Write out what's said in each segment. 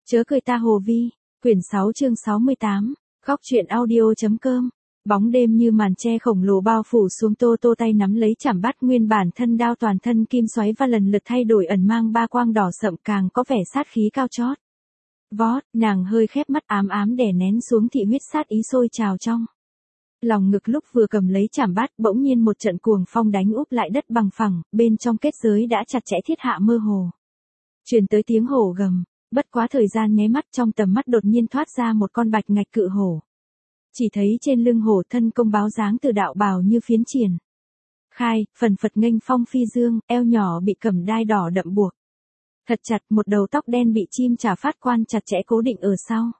Chớ cười ta Hồ Vi, quyển 6 chương 68, góc truyện audio.com. Bóng đêm như màn che khổng lồ bao phủ xuống, Tô Tô tay nắm lấy chảm bát, nguyên bản thân đao toàn thân kim xoáy và lần lượt thay đổi ẩn mang ba quang đỏ sậm, càng có vẻ sát khí cao chót. Vót, nàng hơi khép mắt, ám ám đè nén xuống thị huyết, sát ý sôi trào trong lòng ngực. Lúc vừa cầm lấy chảm bát, bỗng nhiên một trận cuồng phong đánh úp lại đất bằng phẳng, bên trong kết giới đã chặt chẽ thiết hạ mơ hồ truyền tới tiếng hổ gầm. Bất quá thời gian nháy mắt, trong tầm mắt đột nhiên thoát ra một con bạch ngạch cự hổ. Chỉ thấy trên lưng hổ thân công báo dáng từ đạo bào như phiến triển khai, phần phật nghênh phong phi dương, eo nhỏ bị cầm đai đỏ đậm buộc thật chặt, một đầu tóc đen bị chim trả phát quan chặt chẽ cố định ở sau.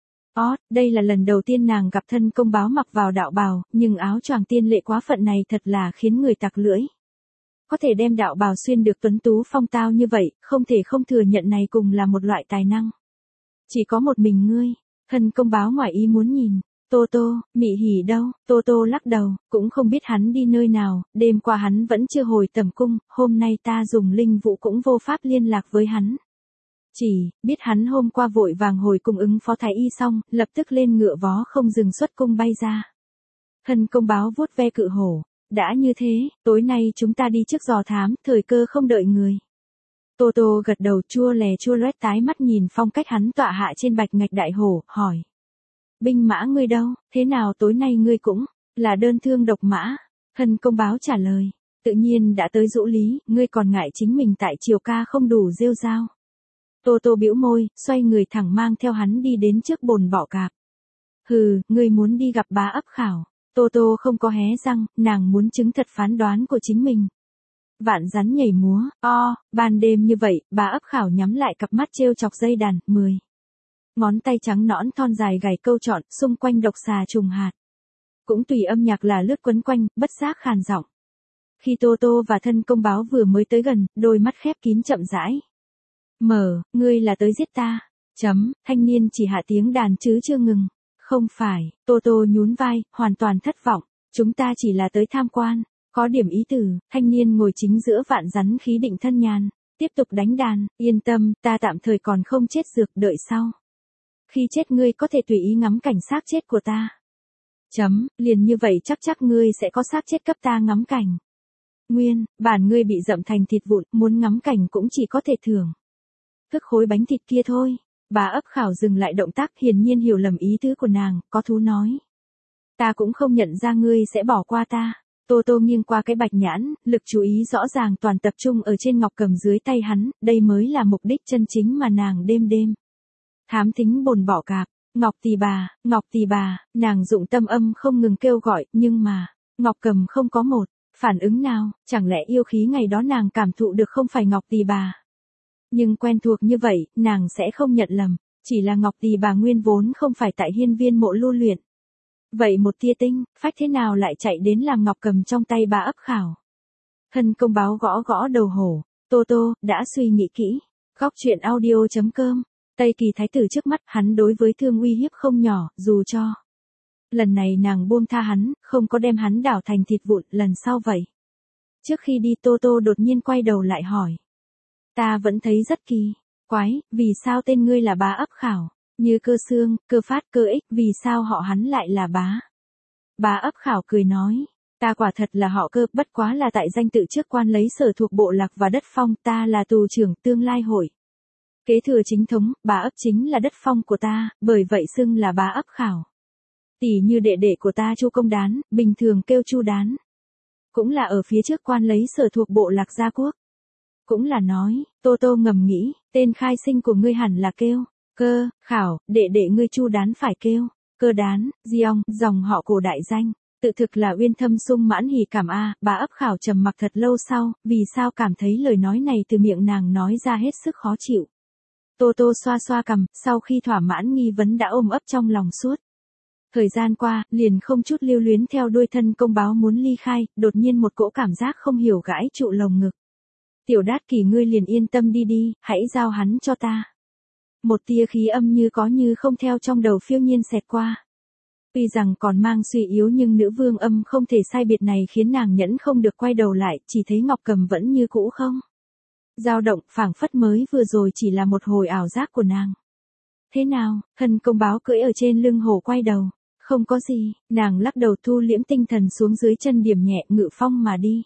Đây là lần đầu tiên nàng gặp thân công báo mặc vào đạo bào, nhưng áo choàng tiên lệ quá phận này thật là khiến người tặc lưỡi. Có thể đem đạo bào xuyên được tuấn tú phong tao như vậy, không thể không thừa nhận này cùng là một loại tài năng. Chỉ có một mình ngươi. Thân công báo ngoài ý muốn nhìn. Tô Tô, Mị Hỉ đâu? Tô Tô lắc đầu, cũng không biết hắn đi nơi nào, đêm qua hắn vẫn chưa hồi tẩm cung, hôm nay ta dùng linh vụ cũng vô pháp liên lạc với hắn. Chỉ biết hắn hôm qua vội vàng hồi cung ứng phó thái y xong, lập tức lên ngựa vó không dừng xuất cung bay ra. Thân công báo vuốt ve cự hổ. Đã như thế, tối nay chúng ta đi trước dò thám, thời cơ không đợi người. Tô Tô gật đầu, chua loét tái mắt nhìn phong cách hắn tọa hạ trên bạch ngạch đại hổ, hỏi. Binh mã ngươi đâu, thế nào tối nay ngươi cũng là đơn thương độc mã? Thân công báo trả lời, tự nhiên đã tới Dũ Lý, ngươi còn ngại chính mình tại Triều ca không đủ rêu rao. Tô Tô bĩu môi, xoay người thẳng mang theo hắn đi đến trước bồn bọ cạp. Hừ, ngươi muốn đi gặp bá ấp khảo. Tô Tô không có hé răng, nàng muốn chứng thật phán đoán của chính mình. Vạn rắn nhảy múa, ban đêm như vậy, bá ấp khảo nhắm lại cặp mắt trêu chọc dây đàn, 10 ngón tay trắng nõn thon dài gảy câu trọn, xung quanh độc xà trùng hạt. Cũng tùy âm nhạc là lướt quấn quanh, bất giác khàn giọng. Khi Tô Tô và thân công báo vừa mới tới gần, đôi mắt khép kín chậm rãi. Ngươi là tới giết ta. Thanh niên chỉ hạ tiếng đàn chứ chưa ngừng. Không phải, Tô Tô nhún vai, hoàn toàn thất vọng. Chúng ta chỉ là tới tham quan. Có điểm ý tử, thanh niên ngồi chính giữa vạn rắn khí định thân nhàn. Tiếp tục đánh đàn, yên tâm, ta tạm thời còn không chết dược, đợi sau. Khi chết ngươi có thể tùy ý ngắm cảnh xác chết của ta. Liền như vậy chắc ngươi sẽ có xác chết cấp ta ngắm cảnh. Nguyên bản ngươi bị dậm thành thịt vụn, muốn ngắm cảnh cũng chỉ có thể thưởng thức khối bánh thịt kia thôi. Bà ấp khảo dừng lại động tác, hiển nhiên hiểu lầm ý tứ của nàng, có thú nói. Ta cũng không nhận ra ngươi sẽ bỏ qua ta. Tô Tô nghiêng qua cái bạch nhãn, lực chú ý rõ ràng toàn tập trung ở trên ngọc cầm dưới tay hắn, đây mới là mục đích chân chính mà nàng đêm thám thính bồn bọ cạp. Ngọc tỷ bà, nàng dụng tâm âm không ngừng kêu gọi, nhưng mà, ngọc cầm không có một phản ứng nào, chẳng lẽ yêu khí ngày đó nàng cảm thụ được không phải ngọc tỷ bà. Nhưng quen thuộc như vậy, nàng sẽ không nhận lầm, chỉ là ngọc tỷ bà nguyên vốn không phải tại hiên viên mộ lưu luyện. Vậy một tia tinh, phách thế nào lại chạy đến làm ngọc cầm trong tay bà ấp khảo? Thân công báo gõ đầu hổ. Tô Tô, đã suy nghĩ kỹ. Góc truyện audio.com. Tây Kỳ thái tử trước mắt, hắn đối với Thương uy hiếp không nhỏ, dù cho lần này nàng buông tha hắn, không có đem hắn đảo thành thịt vụn, lần sau vậy. Trước khi đi Tô Tô đột nhiên quay đầu lại hỏi. Ta vẫn thấy rất kỳ quái, vì sao tên ngươi là bá ấp khảo? Như Cơ Xương, Cơ Phát, Cơ Ích, vì sao họ hắn lại là bá? Bá ấp khảo cười nói. Ta quả thật là họ Cơ, bất quá là tại danh tự trước quan lấy sở thuộc bộ lạc và đất phong, ta là tù trưởng tương lai hội. Kế thừa chính thống, bá ấp chính là đất phong của ta, bởi vậy xưng là bá ấp khảo. Tỷ như đệ đệ của ta Chu Công Đán, bình thường kêu Chu Đán. Cũng là ở phía trước quan lấy sở thuộc bộ lạc gia quốc. Cũng là nói, Tô Tô ngầm nghĩ, tên khai sinh của ngươi hẳn là kêu Cơ, khảo, đệ đệ ngươi Chu Đán phải kêu Cơ Đán, Diong, dòng họ cổ đại danh. Tự thực là uyên thâm sung mãn hỉ cảm a. Bà ấp khảo trầm mặc thật lâu sau, vì sao cảm thấy lời nói này từ miệng nàng nói ra hết sức khó chịu. Tô Tô xoa cằm, sau khi thỏa mãn nghi vấn đã ôm ấp trong lòng suốt thời gian qua, liền không chút lưu luyến theo đuôi thân công báo muốn ly khai, đột nhiên một cỗ cảm giác không hiểu gãi trụ lồng ngực. Tiểu Đát Kỷ, ngươi liền yên tâm đi, hãy giao hắn cho ta. Một tia khí âm như có như không theo trong đầu phiêu nhiên xẹt qua. Tuy rằng còn mang suy yếu nhưng nữ vương âm không thể sai biệt này khiến nàng nhẫn không được quay đầu lại, chỉ thấy ngọc cầm vẫn như cũ không dao động, phảng phất mới vừa rồi chỉ là một hồi ảo giác của nàng. Thế nào, thân công báo cưỡi ở trên lưng hổ quay đầu. Không có gì, nàng lắc đầu thu liễm tinh thần xuống dưới chân điểm nhẹ ngự phong mà đi.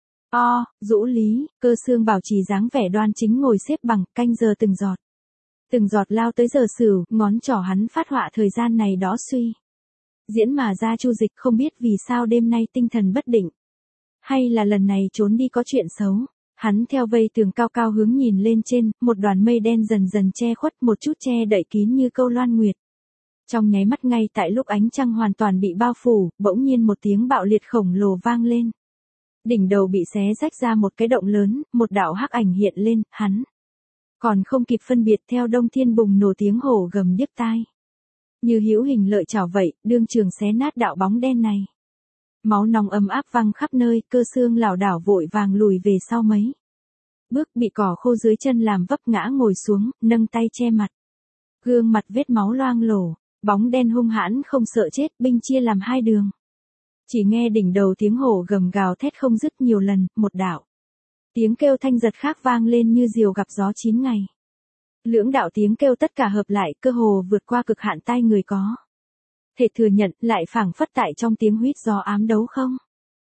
Dũ lý, Cơ Xương bảo trì dáng vẻ đoan chính ngồi xếp bằng, canh giờ từng giọt. Từng giọt lao tới giờ Sửu, ngón trỏ hắn phát họa thời gian này đó suy. Diễn mà ra Chu Dịch không biết vì sao đêm nay tinh thần bất định. Hay là lần này trốn đi có chuyện xấu. Hắn theo vây tường cao cao hướng nhìn lên trên, một đoàn mây đen dần dần che khuất một chút che đậy kín như câu loan nguyệt. Trong nháy mắt ngay tại lúc ánh trăng hoàn toàn bị bao phủ, bỗng nhiên một tiếng bạo liệt khổng lồ vang lên. Đỉnh đầu bị xé rách ra một cái động lớn, một đạo hắc ảnh hiện lên, hắn còn không kịp phân biệt theo Đông Thiên bùng nổ tiếng hổ gầm điếc tai. Như hữu hình lợi chảo vậy, đương trường xé nát đạo bóng đen này. Máu nóng ấm áp văng khắp nơi, Cơ Xương lảo đảo vội vàng lùi về sau mấy bước, bị cỏ khô dưới chân làm vấp ngã ngồi xuống, nâng tay che mặt. Gương mặt vết máu loang lổ, bóng đen hung hãn không sợ chết, binh chia làm hai đường. Chỉ nghe đỉnh đầu tiếng hổ gầm gào thét không dứt nhiều lần, một đạo tiếng kêu thanh giật khác vang lên như diều gặp gió 9 ngày. Lưỡng đạo tiếng kêu tất cả hợp lại, cơ hồ vượt qua cực hạn tai người có thể thừa nhận, lại phảng phất tại trong tiếng huýt gió ám đấu không.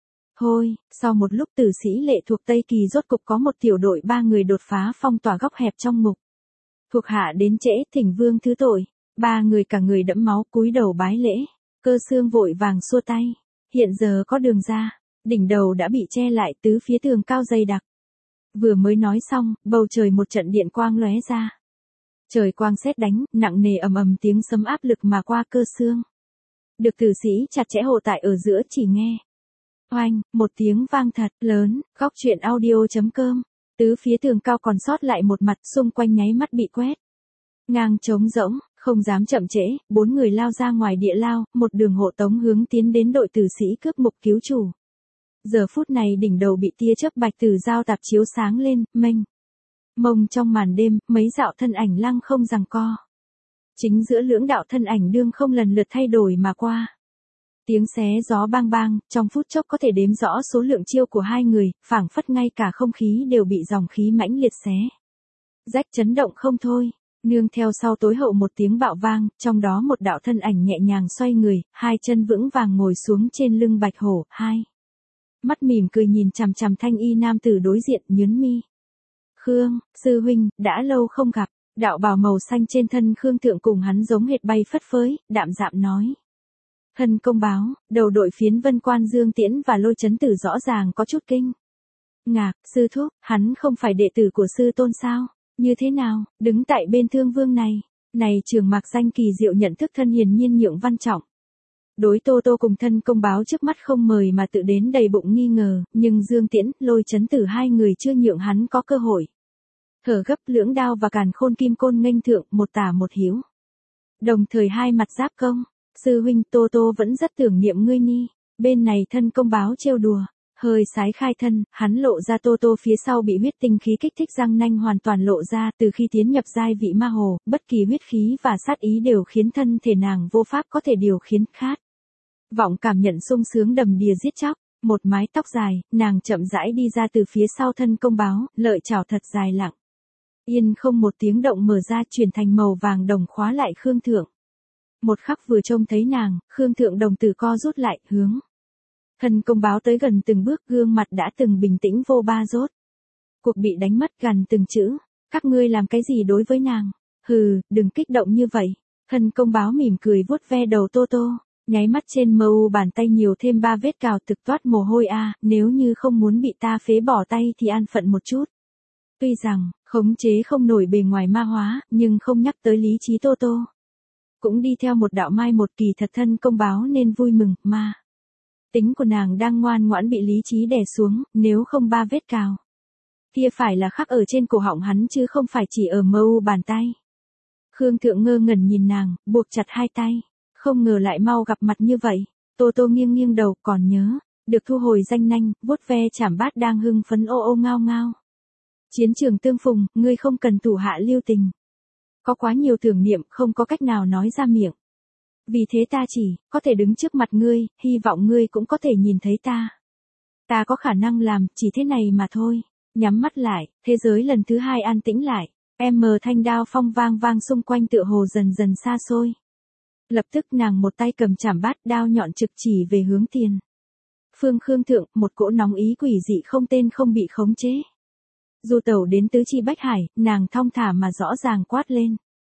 Hôi, sau một lúc tử sĩ lệ thuộc Tây Kỳ rốt cục có một tiểu đội 3 người đột phá phong tỏa góc hẹp trong ngục. Thuộc hạ đến trễ, thỉnh vương thứ tội. 3 người cả người đẫm máu cúi đầu bái lễ. Cơ Xương vội vàng xua tay. Hiện giờ có đường ra. Đỉnh đầu đã bị che lại, tứ phía tường cao dày đặc. Vừa mới nói xong, bầu trời một trận điện quang lóe ra. Trời quang sét đánh, nặng nề ầm ầm tiếng sấm áp lực mà qua Cơ Xương. Được tử sĩ chặt chẽ hộ tại ở giữa, chỉ nghe oanh, một tiếng vang thật lớn. Góc truyện audio.com. Tứ phía tường cao còn sót lại một mặt, xung quanh nháy mắt bị quét ngang trống rỗng, không dám chậm trễ, 4 người lao ra ngoài địa lao, một đường hộ tống hướng tiến đến đội tử sĩ cướp mục cứu chủ. Giờ phút này đỉnh đầu bị tia chớp bạch tử giao tạp chiếu sáng lên, mênh mông trong màn đêm, mấy dạo thân ảnh lăng không giằng co. Chính giữa lưỡng đạo thân ảnh đương không lần lượt thay đổi mà qua. Tiếng xé gió bang bang, trong phút chốc có thể đếm rõ số lượng chiêu của hai người, phảng phất ngay cả không khí đều bị dòng khí mãnh liệt xé rách chấn động không thôi. Nương theo sau tối hậu một tiếng bạo vang, trong đó một đạo thân ảnh nhẹ nhàng xoay người, hai chân vững vàng ngồi xuống trên lưng bạch hổ, hai mắt mỉm cười nhìn chằm chằm thanh y nam tử đối diện, nhướng mi. Khương, sư huynh, đã lâu không gặp. Đạo bào màu xanh trên thân Khương Thượng cùng hắn giống hệt bay phất phới, đạm dạm nói. Thân công báo, đầu đội phiến vân quan Dương Tiễn và Lôi Chấn Tử rõ ràng có chút kinh ngạc, sư thúc, hắn không phải đệ tử của sư tôn sao? Như thế nào, đứng tại bên Thương Vương này? Này Trường Mạc Danh kỳ diệu nhận thức thân hiền nhiên nhượng văn trọng. Đối Tô Tô cùng thân công báo trước mắt không mời mà tự đến đầy bụng nghi ngờ, nhưng Dương Tiễn, Lôi Chấn Tử hai người chưa nhượng hắn có cơ hội. Thở gấp, lưỡng đao và càn khôn kim côn nghênh thượng, một tả một hiếu. Đồng thời hai mặt giáp công. Sư huynh, Tô Tô vẫn rất tưởng niệm ngươi ni. Bên này thân công báo trêu đùa. Hơi sái khai thân, hắn lộ ra Tô Tô phía sau bị huyết tinh khí kích thích răng nanh hoàn toàn lộ ra. Từ khi tiến nhập giai vị ma hồ, bất kỳ huyết khí và sát ý đều khiến thân thể nàng vô pháp có thể điều khiến khát vọng cảm nhận sung sướng đầm đìa giết chóc. Một mái tóc dài, nàng chậm rãi đi ra từ phía sau thân công báo, lợi chảo thật dài lặng yên không một tiếng động mở ra, chuyển thành màu vàng đồng khóa lại Khương Thượng. Một khắc vừa trông thấy nàng, Khương Thượng đồng tử co rút lại, hướng thân công báo tới gần từng bước, gương mặt đã từng bình tĩnh vô ba rốt cuộc bị đánh mất gần từng chữ. Các ngươi làm cái gì đối với nàng? Hừ, đừng kích động như vậy. Thân công báo mỉm cười vuốt ve đầu Tô Tô, nháy mắt trên mờ u bàn tay nhiều thêm 3 vết cào thực toát mồ hôi a. Nếu như không muốn bị ta phế bỏ tay thì an phận một chút. Tuy rằng, khống chế không nổi bề ngoài ma hóa, nhưng không nhắc tới lý trí Tô Tô cũng đi theo một đạo mai một kỳ thật. Thân công báo nên vui mừng, mà tính của nàng đang ngoan ngoãn bị lý trí đè xuống, nếu không 3 vết cào kia phải là khắc ở trên cổ họng hắn chứ không phải chỉ ở mờ u bàn tay. Khương Thượng ngơ ngẩn nhìn nàng, buộc chặt hai tay, không ngờ lại mau gặp mặt như vậy. Tô Tô nghiêng nghiêng đầu, còn nhớ được thu hồi danh nanh, vuốt ve chảm bát đang hưng phấn ô ô ngao ngao. Chiến trường tương phùng, ngươi không cần thủ hạ lưu tình. Có quá nhiều tưởng niệm không có cách nào nói ra miệng. Vì thế ta chỉ có thể đứng trước mặt ngươi, hy vọng ngươi cũng có thể nhìn thấy ta. Ta có khả năng làm chỉ thế này mà thôi. Nhắm mắt lại, thế giới lần thứ hai an tĩnh lại. Thanh đao phong vang vang xung quanh tựa hồ dần dần xa xôi. Lập tức nàng một tay cầm chảm bát, đao nhọn trực chỉ về hướng tiền. Phương Khương thượng, một cỗ nóng ý quỷ dị không tên không bị khống chế. Dù tẩu đến tứ chi bách hải, nàng thong thả mà rõ ràng quát lên.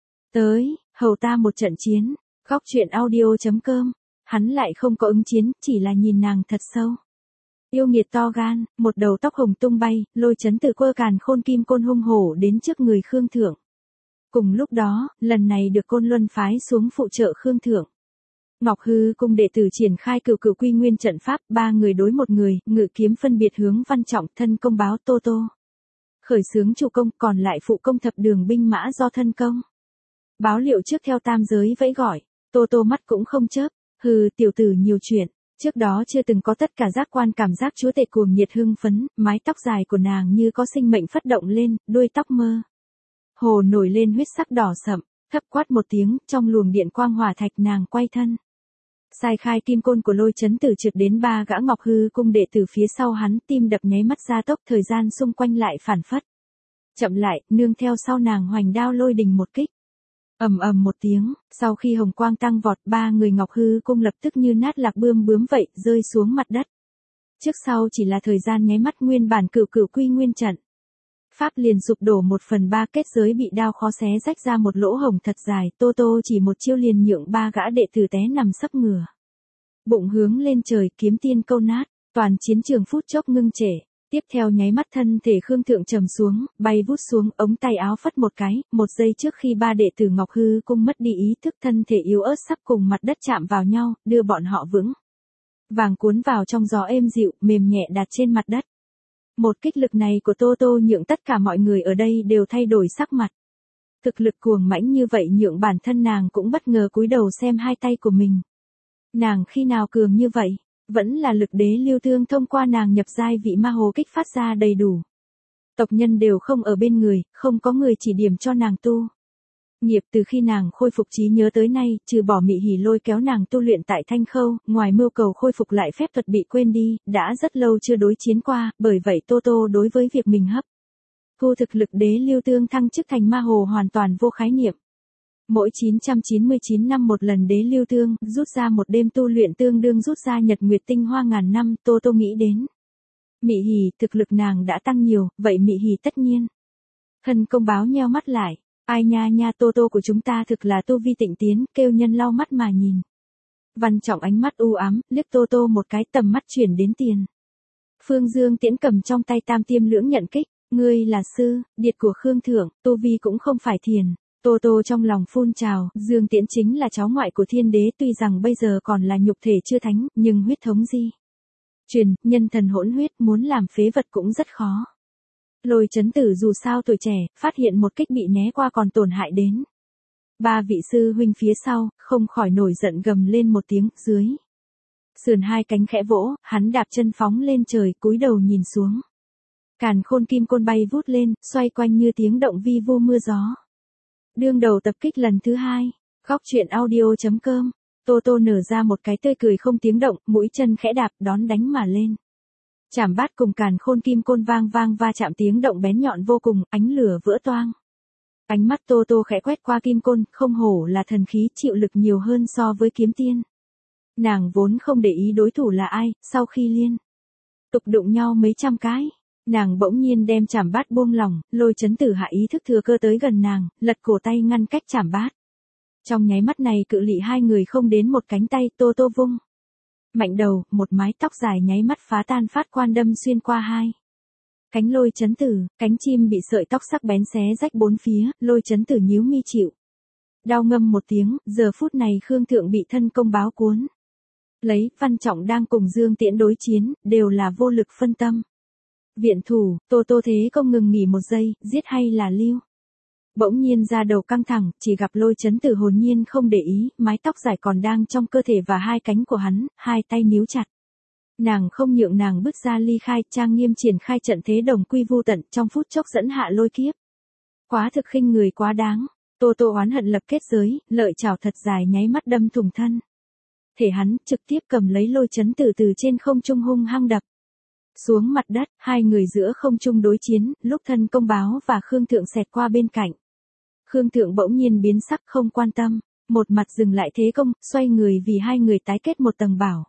Tới, hầu ta một trận chiến, góc chuyện audio.com. Hắn lại không có ứng chiến, chỉ là nhìn nàng thật sâu. Yêu nghiệt to gan, một đầu tóc hồng tung bay, Lôi Chấn Tử quơ càn khôn kim côn hung hổ đến trước người Khương thượng. Cùng lúc đó, lần này được Côn Luân phái xuống phụ trợ Khương thượng. Ngọc Hư cung đệ tử triển khai cửu cửu quy nguyên trận pháp, 3 người đối 1 người, ngự kiếm phân biệt hướng Văn Trọng, thân công báo Tô Tô. Khởi xướng chủ công, còn lại phụ công thập đường binh mã do thân công. Báo liệu trước theo tam giới vẫy gọi, Tô Tô mắt cũng không chớp, hừ tiểu tử nhiều chuyện, trước đó chưa từng có tất cả giác quan cảm giác chúa tể cuồng nhiệt hưng phấn, mái tóc dài của nàng như có sinh mệnh phất động lên, đuôi tóc mơ hồ nổi lên huyết sắc đỏ sậm, thấp quát một tiếng, trong luồng điện quang hỏa thạch nàng quay thân. Sai khai kim côn của Lôi Chấn Tử trượt đến 3 gã Ngọc Hư cung đệ tử phía sau hắn, tim đập nháy mắt gia tốc, thời gian xung quanh lại phản phất. Chậm lại, nương theo sau nàng hoành đao lôi đình một kích. Ầm ầm một tiếng, sau khi hồng quang tăng vọt, 3 người Ngọc Hư cung lập tức như nát lạc bươm bướm vậy, rơi xuống mặt đất. Trước sau chỉ là thời gian nháy mắt, nguyên bản cửu cửu quy nguyên trận pháp liền sụp đổ 1/3, kết giới bị đao khó xé rách ra một lỗ hổng thật dài, Tô Tô chỉ một chiêu liền nhượng 3 gã đệ tử té nằm sấp ngửa. Bụng hướng lên trời, kiếm tiên câu nát, toàn chiến trường phút chốc ngưng trệ. Tiếp theo nháy mắt thân thể Khương thượng trầm xuống, bay vút xuống, ống tay áo phất một cái, 1 giây trước khi 3 đệ tử Ngọc Hư cung mất đi ý thức, thân thể yếu ớt sắp cùng mặt đất chạm vào nhau, đưa bọn họ vững vàng cuốn vào trong gió êm dịu, mềm nhẹ đặt trên mặt đất. Một kích lực này của Tô Tô nhượng tất cả mọi người ở đây đều thay đổi sắc mặt. Thực lực cuồng mãnh như vậy nhượng bản thân nàng cũng bất ngờ cúi đầu xem hai tay của mình. Nàng khi nào cường như vậy, vẫn là lực đế lưu thương thông qua nàng nhập giai vị ma hồ kích phát ra đầy đủ. Tộc nhân đều không ở bên người, không có người chỉ điểm cho nàng tu. Nghiệp từ khi nàng khôi phục trí nhớ tới nay, trừ bỏ Mị Hỉ lôi kéo nàng tu luyện tại Thanh Khâu, ngoài mưu cầu khôi phục lại phép thuật bị quên đi, đã rất lâu chưa đối chiến qua, bởi vậy Tô Tô đối với việc mình hấp thu thực lực đế lưu tương thăng chức thành ma hồ hoàn toàn vô khái niệm. Mỗi 999 năm một lần đế lưu tương, rút ra một đêm tu luyện tương đương rút ra nhật nguyệt tinh hoa ngàn năm, Tô Tô nghĩ đến. Mị Hỉ, thực lực nàng đã tăng nhiều, vậy Mị Hỉ tất nhiên. Thân công báo nheo mắt lại. Ai nha nha, Tô Tô của chúng ta thực là tu vi tịnh tiến, kêu nhân lau mắt mà nhìn. Văn Trọng ánh mắt u ám, liếc Tô Tô một cái, tầm mắt chuyển đến tiền. Phương Dương Tiễn cầm trong tay tam tiêm lưỡng nhận kích, ngươi là sư, điệt của Khương thượng, tu vi cũng không phải thiền. Tô Tô trong lòng phun trào, Dương Tiễn chính là cháu ngoại của thiên đế, tuy rằng bây giờ còn là nhục thể chưa thánh, nhưng huyết thống di truyền, nhân thần hỗn huyết, muốn làm phế vật cũng rất khó. Lôi Chấn Tử dù sao tuổi trẻ, phát hiện một kích bị né qua còn tổn hại đến. 3 vị sư huynh phía sau, không khỏi nổi giận gầm lên một tiếng, dưới sườn hai cánh khẽ vỗ, hắn đạp chân phóng lên trời, cúi đầu nhìn xuống. Càn khôn kim côn bay vút lên, xoay quanh như tiếng động vi vu mưa gió. Đương đầu tập kích lần thứ 2, góc chuyện audio.com. Tô Tô nở ra một cái tươi cười không tiếng động, mũi chân khẽ đạp, đón đánh mà lên. Chảm bát cùng càn khôn kim côn vang vang va chạm, tiếng động bén nhọn vô cùng, ánh lửa vỡ toang. Ánh mắt Tô Tô khẽ quét qua kim côn, không hổ là thần khí, chịu lực nhiều hơn so với kiếm tiên. Nàng vốn không để ý đối thủ là ai, sau khi liên tục đụng nhau mấy trăm cái, nàng bỗng nhiên đem chảm bát buông lỏng, Lôi Chấn Tử hạ ý thức thừa cơ tới gần nàng, lật cổ tay ngăn cách chảm bát. Trong nháy mắt này cự ly 2 người không đến một cánh tay, Tô Tô vung mạnh đầu, một mái tóc dài nháy mắt phá tan, phát quan đâm xuyên qua 2 cánh Lôi Chấn Tử, cánh chim bị sợi tóc sắc bén xé rách 4 phía, Lôi Chấn Tử nhíu mi chịu đau ngâm một tiếng, giờ phút này Khương thượng bị thân công báo cuốn lấy, Văn Trọng đang cùng Dương Tiễn đối chiến, đều là vô lực phân tâm. Viện thủ, Tô Tô thế không ngừng nghỉ một giây, giết hay là lưu. Bỗng nhiên ra đầu căng thẳng, chỉ gặp Lôi Chấn Tử hồn nhiên không để ý, mái tóc dài còn đang trong cơ thể và 2 cánh của hắn, 2 tay níu chặt. Nàng không nhượng nàng bước ra ly khai, trang nghiêm triển khai trận thế đồng quy vu tận, trong phút chốc dẫn hạ lôi kiếp. Quá thực khinh người, quá đáng. Tô Tô oán hận lập kết giới, lợi chảo thật dài nháy mắt đâm thủng thân thể hắn, trực tiếp cầm lấy Lôi Chấn Tử từ trên không trung hung hăng đập Xuống mặt đất, hai người giữa không trung đối chiến, lúc thân công báo và Khương Thượng xẹt qua bên cạnh. Khương Thượng bỗng nhiên biến sắc không quan tâm, một mặt dừng lại thế công, xoay người vì hai người tái kết một tầng bảo.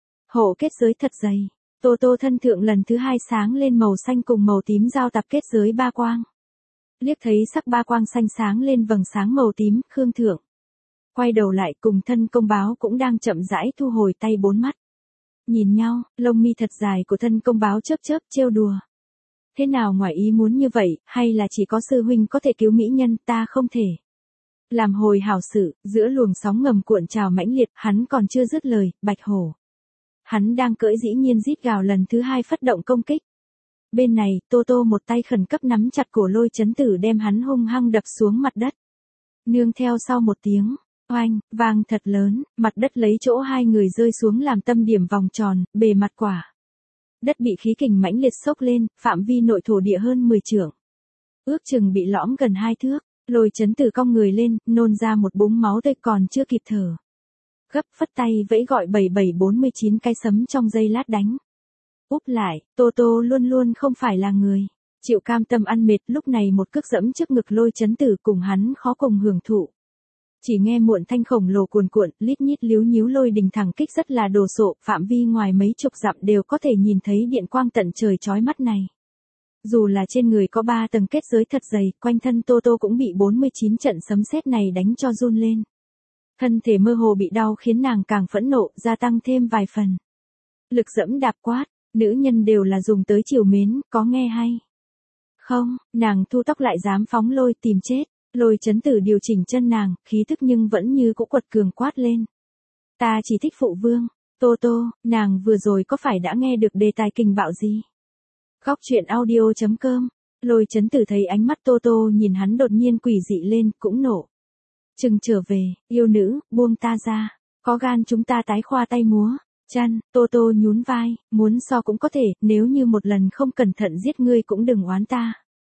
Hộ kết giới thật dày, Tô Tô thân thượng lần thứ hai sáng lên màu xanh cùng màu tím giao tập kết giới ba quang. Liếc thấy sắc ba quang xanh sáng lên vầng sáng màu tím, Khương Thượng quay đầu lại cùng thân công báo cũng đang chậm rãi thu hồi tay bốn mắt. Nhìn nhau, lông mi thật dài của thân công báo chớp chớp trêu đùa. Thế nào ngoài ý muốn như vậy, hay là chỉ có sư huynh có thể cứu mỹ nhân, ta không thể. Làm hồi hảo sự, giữa luồng sóng ngầm cuộn trào mãnh liệt, hắn còn chưa dứt lời, Bạch Hổ. Hắn đang cưỡi dĩ nhiên rít gào lần thứ hai phát động công kích. Bên này, Tô Tô một tay khẩn cấp nắm chặt cổ Lôi Chấn Tử đem hắn hung hăng đập xuống mặt đất. Nương theo sau một tiếng, oanh, vang thật lớn, mặt đất lấy chỗ hai người rơi xuống làm tâm điểm vòng tròn, bề mặt quả. Đất bị khí kình mãnh liệt sốc lên, phạm vi nội thổ địa hơn 10 trượng. Ước chừng bị lõm gần 2 thước, Lôi Chấn Tử cong người lên, nôn ra một búng máu tươi còn chưa kịp thở. Gấp phất tay vẫy gọi 7749 cái sấm trong giây lát đánh. Úp lại, Tô Tô luôn luôn không phải là người chịu cam tâm ăn mệt, lúc này một cước dẫm trước ngực Lôi Chấn Tử cùng hắn khó cùng hưởng thụ. Chỉ nghe muộn thanh khổng lồ cuồn cuộn, lít nhít líu nhíu lôi đình thẳng kích rất là đồ sộ, phạm vi ngoài mấy chục dặm đều có thể nhìn thấy điện quang tận trời chói mắt này. Dù là trên người có 3 tầng kết giới thật dày, quanh thân Tô Tô cũng bị 49 trận sấm sét này đánh cho run lên. Thân thể mơ hồ bị đau khiến nàng càng phẫn nộ, gia tăng thêm vài phần. Lực dẫm đạp quát, nữ nhân đều là dùng tới chiều mến, có nghe hay? Không, nàng thu tóc lại dám phóng lôi tìm chết. Lôi Chấn Tử điều chỉnh chân nàng, khí thức nhưng vẫn như cũ quật cường quát lên. Ta chỉ thích phụ vương. Tô Tô, nàng vừa rồi có phải đã nghe được đề tài kình bạo gì? Góc truyện audio.com. Lôi Chấn Tử thấy ánh mắt Tô Tô nhìn hắn đột nhiên quỷ dị lên, cũng nổ. Chừng trở về, yêu nữ, buông ta ra. Có gan chúng ta tái khoa tay múa. Chân, Tô Tô nhún vai, muốn so cũng có thể, nếu như một lần không cẩn thận giết ngươi cũng đừng oán ta.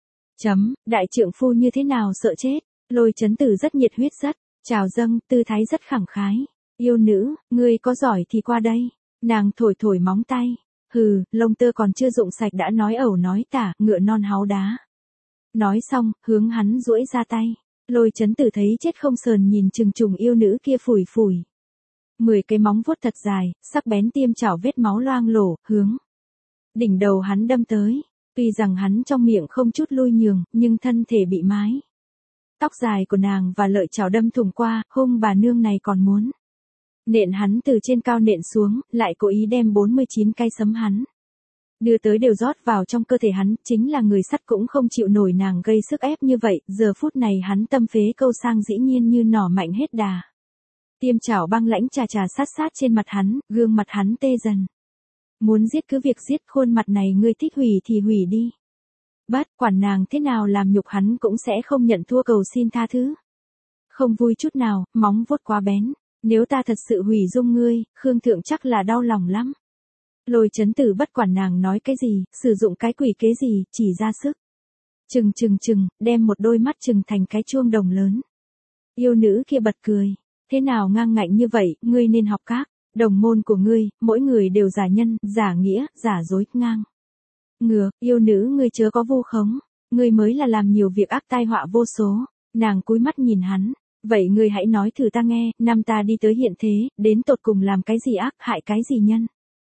Đại trượng phu như thế nào sợ chết, Lôi Chấn Tử rất nhiệt huyết rất, chào dâng, tư thái rất khẳng khái. Yêu nữ, ngươi có giỏi thì qua đây. Nàng thổi thổi móng tay. Hừ, lông tơ còn chưa rụng sạch đã nói ẩu nói tả, ngựa non háu đá. Nói xong, hướng hắn duỗi ra tay. Lôi Chấn Tử thấy chết không sờn nhìn chừng trùng yêu nữ kia phủi phủi. 10 cái móng vuốt thật dài, sắc bén tiêm chảo vết máu loang lổ, hướng đỉnh đầu hắn đâm tới. Tuy rằng hắn trong miệng không chút lui nhường, nhưng thân thể bị mái. Tóc dài của nàng và lợi chảo đâm thủng qua, hung bà nương này còn muốn nện hắn từ trên cao nện xuống, lại cố ý đem 49 cây sấm hắn đưa tới đều rót vào trong cơ thể hắn, chính là người sắt cũng không chịu nổi nàng gây sức ép như vậy, giờ phút này hắn tâm phế câu sang dĩ nhiên như nỏ mạnh hết đà. Tiêm chảo băng lãnh trà trà sát sát trên mặt hắn, gương mặt hắn tê dần. Muốn giết cứ việc giết, khuôn mặt này ngươi thích hủy thì hủy đi. Bất quản nàng thế nào làm nhục hắn cũng sẽ không nhận thua, cầu xin tha thứ. Không vui chút nào, móng vuốt quá bén. Nếu ta thật sự hủy dung ngươi, Khương Thượng chắc là đau lòng lắm. Lôi Chấn Tử bất quản nàng nói cái gì, sử dụng cái quỷ kế gì, chỉ ra sức. Chừng, đem một đôi mắt chừng thành cái chuông đồng lớn. Yêu nữ kia bật cười. Thế nào ngang ngạnh như vậy, ngươi nên học các đồng môn của ngươi, mỗi người đều giả nhân, giả nghĩa, giả dối, ngang ngược, yêu nữ ngươi chớ có vu khống, ngươi mới là làm nhiều việc ác tai họa vô số. Nàng cúi mắt nhìn hắn, vậy ngươi hãy nói thử ta nghe, năm ta đi tới hiện thế, đến tột cùng làm cái gì ác, hại cái gì nhân?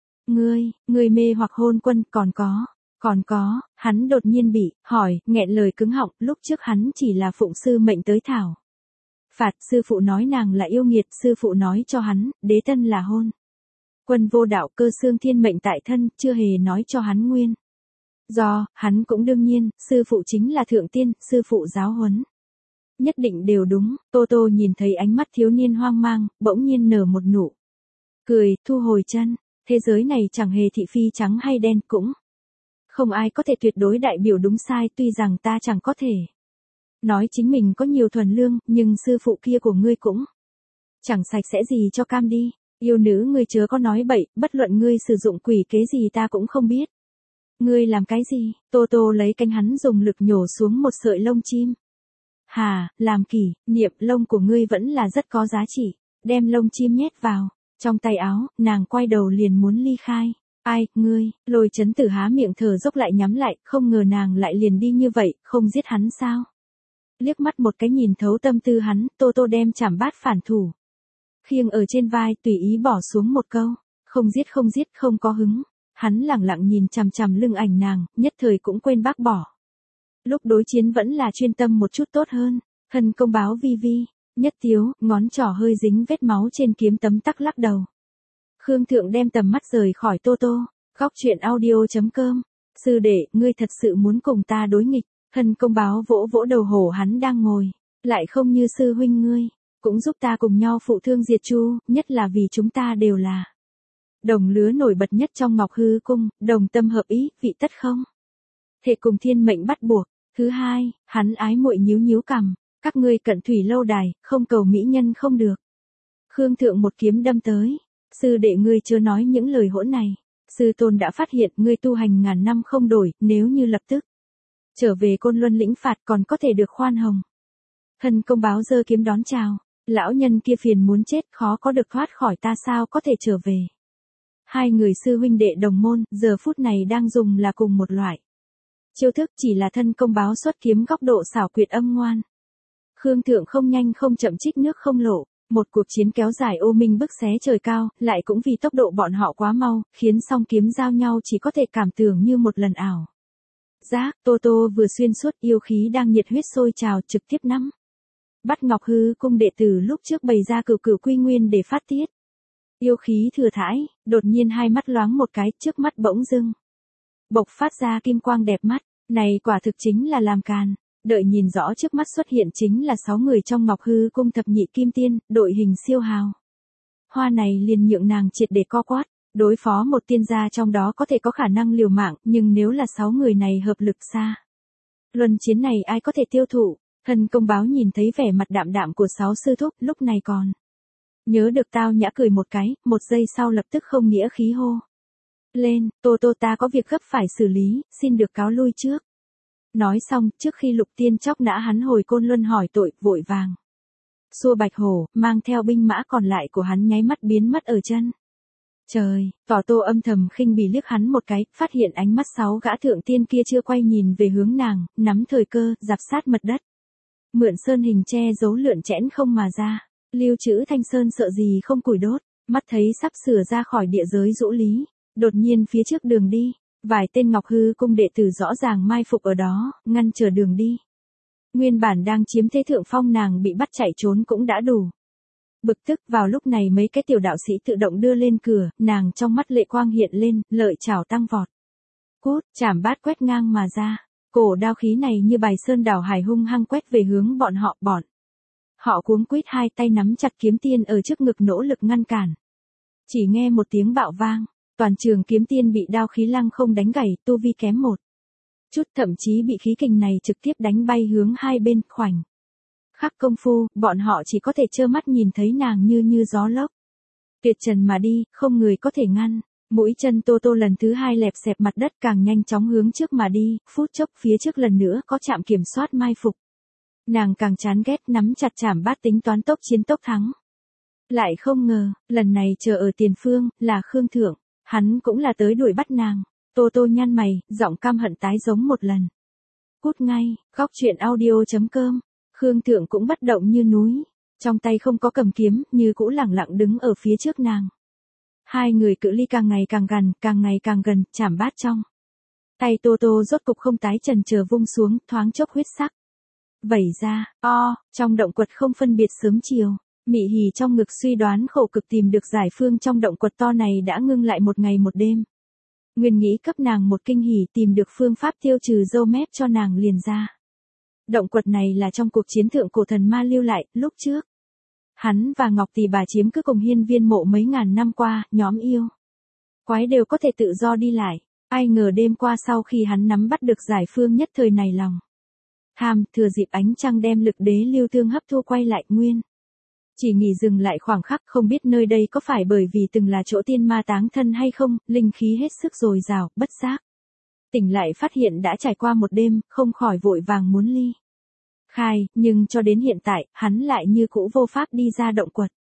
Ngươi mê hoặc hôn quân, còn có, hắn đột nhiên bị hỏi, nghẹn lời cứng họng, lúc trước hắn chỉ là phụng sư mệnh tới thảo phạt, sư phụ nói nàng là yêu nghiệt, sư phụ nói cho hắn, đế tân là hôn quân vô đạo, cơ xương thiên mệnh tại thân, chưa hề nói cho hắn nguyên do, hắn cũng đương nhiên, sư phụ chính là thượng tiên, sư phụ giáo huấn nhất định đều đúng. Tô Tô nhìn thấy ánh mắt thiếu niên hoang mang, bỗng nhiên nở một nụ cười, thu hồi chân. Thế giới này chẳng hề thị phi trắng hay đen, cũng không ai có thể tuyệt đối đại biểu đúng sai, tuy rằng ta chẳng có thể nói chính mình có nhiều thuần lương, nhưng sư phụ kia của ngươi cũng chẳng sạch sẽ gì cho cam đi. Yêu nữ ngươi chớ có nói bậy, bất luận ngươi sử dụng quỷ kế gì ta cũng không biết. Ngươi làm cái gì? Tô Tô lấy cánh hắn dùng lực nhổ xuống một sợi lông chim. Hà, làm kỷ niệm, lông của ngươi vẫn là rất có giá trị. Đem lông chim nhét vào trong tay áo, nàng quay đầu liền muốn ly khai. Ai, ngươi, Lôi Chấn Tử há miệng thở dốc lại nhắm lại, không ngờ nàng lại liền đi như vậy, không giết hắn sao? Liếc mắt một cái nhìn thấu tâm tư hắn, Tô Tô đem chảm bát phản thủ. Khiêng ở trên vai tùy ý bỏ xuống một câu, không giết không có hứng. Hắn lẳng lặng nhìn chằm chằm lưng ảnh nàng, nhất thời cũng quên bác bỏ. Lúc đối chiến vẫn là chuyên tâm một chút tốt hơn, thân công báo vi vi, nhất tiếu, ngón trỏ hơi dính vết máu trên kiếm tấm tắc lắc đầu. Khương Thượng đem tầm mắt rời khỏi Tô Tô, góc chuyện audio.com, sư đệ, ngươi thật sự muốn cùng ta đối nghịch, thân công báo vỗ vỗ đầu hổ hắn đang ngồi, lại không như sư huynh ngươi, cũng giúp ta cùng nhau phụ thương diệt chu, nhất là vì chúng ta đều là đồng lứa nổi bật nhất trong Ngọc Hư Cung, đồng tâm hợp ý, vị tất không. Thể cùng thiên mệnh bắt buộc. Thứ hai, hắn ái muội nhíu nhíu cằm, các ngươi cận thủy lâu đài, không cầu mỹ nhân không được. Khương Thượng một kiếm đâm tới, sư đệ ngươi chưa nói những lời hỗn này, sư tôn đã phát hiện ngươi tu hành ngàn năm không đổi, nếu như lập tức trở về Côn Luân lĩnh phạt còn có thể được khoan hồng. Thân công báo giơ kiếm đón chào, lão nhân kia phiền muốn chết, khó có được thoát khỏi ta sao có thể trở về. Hai người sư huynh đệ đồng môn, giờ phút này đang dùng là cùng một loại chiêu thức, chỉ là thân công báo xuất kiếm góc độ xảo quyệt âm ngoan. Khương Thượng không nhanh không chậm trích nước không lộ, một cuộc chiến kéo dài ô minh bức xé trời cao, lại cũng vì tốc độ bọn họ quá mau, khiến song kiếm giao nhau chỉ có thể cảm tưởng như một lần ảo giác. Tô Tô vừa xuyên suốt, yêu khí đang nhiệt huyết sôi trào, trực tiếp nắm bắt Ngọc Hư Cung đệ tử lúc trước bày ra cửu cửu quy nguyên để phát tiết. Yêu khí thừa thãi, đột nhiên hai mắt loáng một cái, trước mắt bỗng dưng bộc phát ra kim quang đẹp mắt, này quả thực chính là làm càn. Đợi nhìn rõ trước mắt xuất hiện chính là 6 người trong Ngọc Hư Cung thập nhị kim tiên, đội hình siêu hào. Hoa này liền nhượng nàng triệt để co quát, đối phó một tiên gia trong đó có thể có khả năng liều mạng, nhưng nếu là 6 người này hợp lực xa, luân chiến này ai có thể tiêu thụ. Thân công báo nhìn thấy vẻ mặt đạm đạm của 6 sư thúc, lúc này còn nhớ được tao nhã cười một cái, một giây sau lập tức không nghĩa khí hô lên, Tô Tô ta có việc gấp phải xử lý, xin được cáo lui trước. Nói xong, trước khi Lục Tiên chóc nã hắn hồi Côn Luân hỏi tội, vội vàng xua Bạch Hổ, mang theo binh mã còn lại của hắn nháy mắt biến mất ở chân trời. Tỏ Tô âm thầm khinh bỉ liếc hắn một cái, phát hiện ánh mắt 6 gã thượng tiên kia chưa quay nhìn về hướng nàng, nắm thời cơ, dạp sát mật đất. Mượn sơn hình che giấu lượn chẽn không mà ra. Lưu Trữ Thanh Sơn sợ gì không củi đốt, mắt thấy sắp sửa ra khỏi địa giới Dũ Lý, đột nhiên phía trước đường đi, vài tên Ngọc Hư Cung đệ tử rõ ràng mai phục ở đó, ngăn chờ đường đi. Nguyên bản đang chiếm thế thượng phong nàng bị bắt chạy trốn cũng đã đủ bực tức, vào lúc này mấy cái tiểu đạo sĩ tự động đưa lên cửa, nàng trong mắt lệ quang hiện lên, lợi chảo tăng vọt. Cút, chảm bát quét ngang mà ra, cổ đao khí này như bài sơn đảo hải hung hăng quét về hướng bọn họ cuống quýt hai tay nắm chặt kiếm tiên ở trước ngực nỗ lực ngăn cản. Chỉ nghe một tiếng bạo vang, toàn trường kiếm tiên bị đao khí lăng không đánh gãy, tu vi kém một chút thậm chí bị khí kình này trực tiếp đánh bay hướng hai bên. Khoảnh khắc công phu, bọn họ chỉ có thể trơ mắt nhìn thấy nàng như gió lốc tuyệt trần mà đi, không người có thể ngăn. Mũi chân Tô Tô lần thứ hai lẹp xẹp mặt đất, càng nhanh chóng hướng trước mà đi, phút chốc phía trước lần nữa có trạm kiểm soát mai phục. Nàng càng chán ghét, nắm chặt chảm bát tính toán tốc chiến tốc thắng. Lại không ngờ, lần này chờ ở tiền phương, là Khương Thượng, hắn cũng là tới đuổi bắt nàng. Tô Tô nhăn mày, giọng căm hận tái giống một lần. Cút ngay, góc chuyện audio.com, Khương Thượng cũng bất động như núi, trong tay không có cầm kiếm, như cũ lẳng lặng đứng ở phía trước nàng. Hai người cự ly càng ngày càng gần, chảm bát trong tay Tô Tô rốt cục không tái chần chờ vung xuống, thoáng chốc huyết sắc vẩy ra. Trong động quật không phân biệt sớm chiều, Mị Hỉ trong ngực suy đoán khổ cực tìm được giải phương trong động quật to này đã ngưng lại một ngày một đêm. Nguyên nghĩ cấp nàng một kinh hỉ, tìm được phương pháp tiêu trừ râu mép cho nàng liền ra. Động quật này là trong cuộc chiến thượng cổ thần ma lưu lại, lúc trước hắn và Ngọc Tỷ bà chiếm cứ cùng hiên viên mộ mấy ngàn năm qua, nhóm yêu quái đều có thể tự do đi lại. Ai ngờ đêm qua sau khi hắn nắm bắt được giải phương nhất thời này lòng tham, thừa dịp ánh trăng đem lực đế lưu thương hấp thu quay lại nguyên. Chỉ nghỉ dừng lại khoảng khắc, không biết nơi đây có phải bởi vì từng là chỗ tiên ma táng thân hay không, linh khí hết sức dồi dào, bất giác tỉnh lại phát hiện đã trải qua một đêm, không khỏi vội vàng muốn ly khai, nhưng cho đến hiện tại, hắn lại như cũ vô pháp đi ra động quật.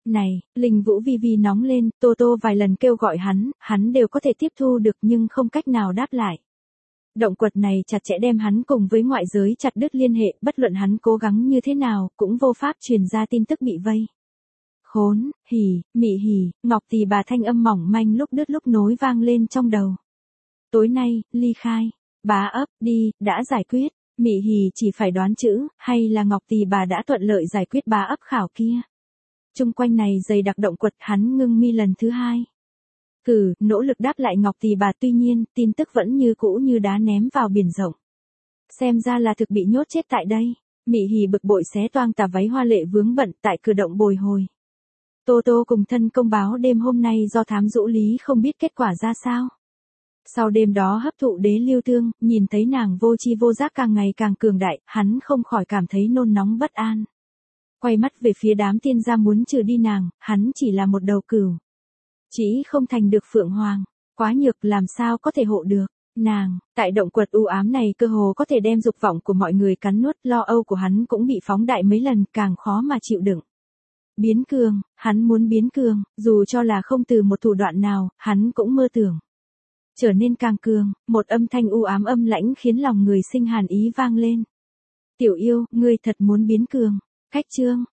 Này, Linh Vũ Vi Vi nóng lên, Tô Tô vài lần kêu gọi hắn đều có thể tiếp thu được nhưng không cách nào đáp lại. Động quật này chặt chẽ đem hắn cùng với ngoại giới chặt đứt liên hệ, bất luận hắn cố gắng như thế nào, cũng vô pháp truyền ra tin tức bị vây. Khốn, mị hỉ, Ngọc Tỳ bà thanh âm mỏng manh lúc đứt lúc nối vang lên trong đầu. Tối nay, ly khai, bá ấp, đi, đã giải quyết, mị hỉ chỉ phải đoán chữ, hay là Ngọc Tỳ bà đã thuận lợi giải quyết bá ấp khảo kia. Trung quanh này dày đặc động quật, hắn ngưng mi lần thứ hai. Nỗ lực đáp lại Ngọc Tỳ bà, tuy nhiên, tin tức vẫn như cũ như đá ném vào biển rộng. Xem ra là thực bị nhốt chết tại đây. Mị hỉ bực bội xé toang tà váy hoa lệ vướng bận tại cửa động bồi hồi. Tô Tô cùng thân công báo đêm hôm nay do thám dũ lý không biết kết quả ra sao. Sau đêm đó hấp thụ đế lưu thương, nhìn thấy nàng vô tri vô giác càng ngày càng cường đại, hắn không khỏi cảm thấy nôn nóng bất an. Quay mắt về phía đám tiên gia muốn trừ đi nàng, hắn chỉ là một đầu cừu. Chỉ không thành được phượng hoàng, quá nhược làm sao có thể hộ được. Nàng, tại động quật u ám này cơ hồ có thể đem dục vọng của mọi người cắn nuốt, lo âu của hắn cũng bị phóng đại mấy lần, càng khó mà chịu đựng. Biến cường, hắn muốn biến cường, dù cho là không từ một thủ đoạn nào, hắn cũng mơ tưởng. Trở nên càng cường, một âm thanh u ám âm lãnh khiến lòng người sinh hàn ý vang lên. Tiểu yêu, ngươi thật muốn biến cường. Khách chương,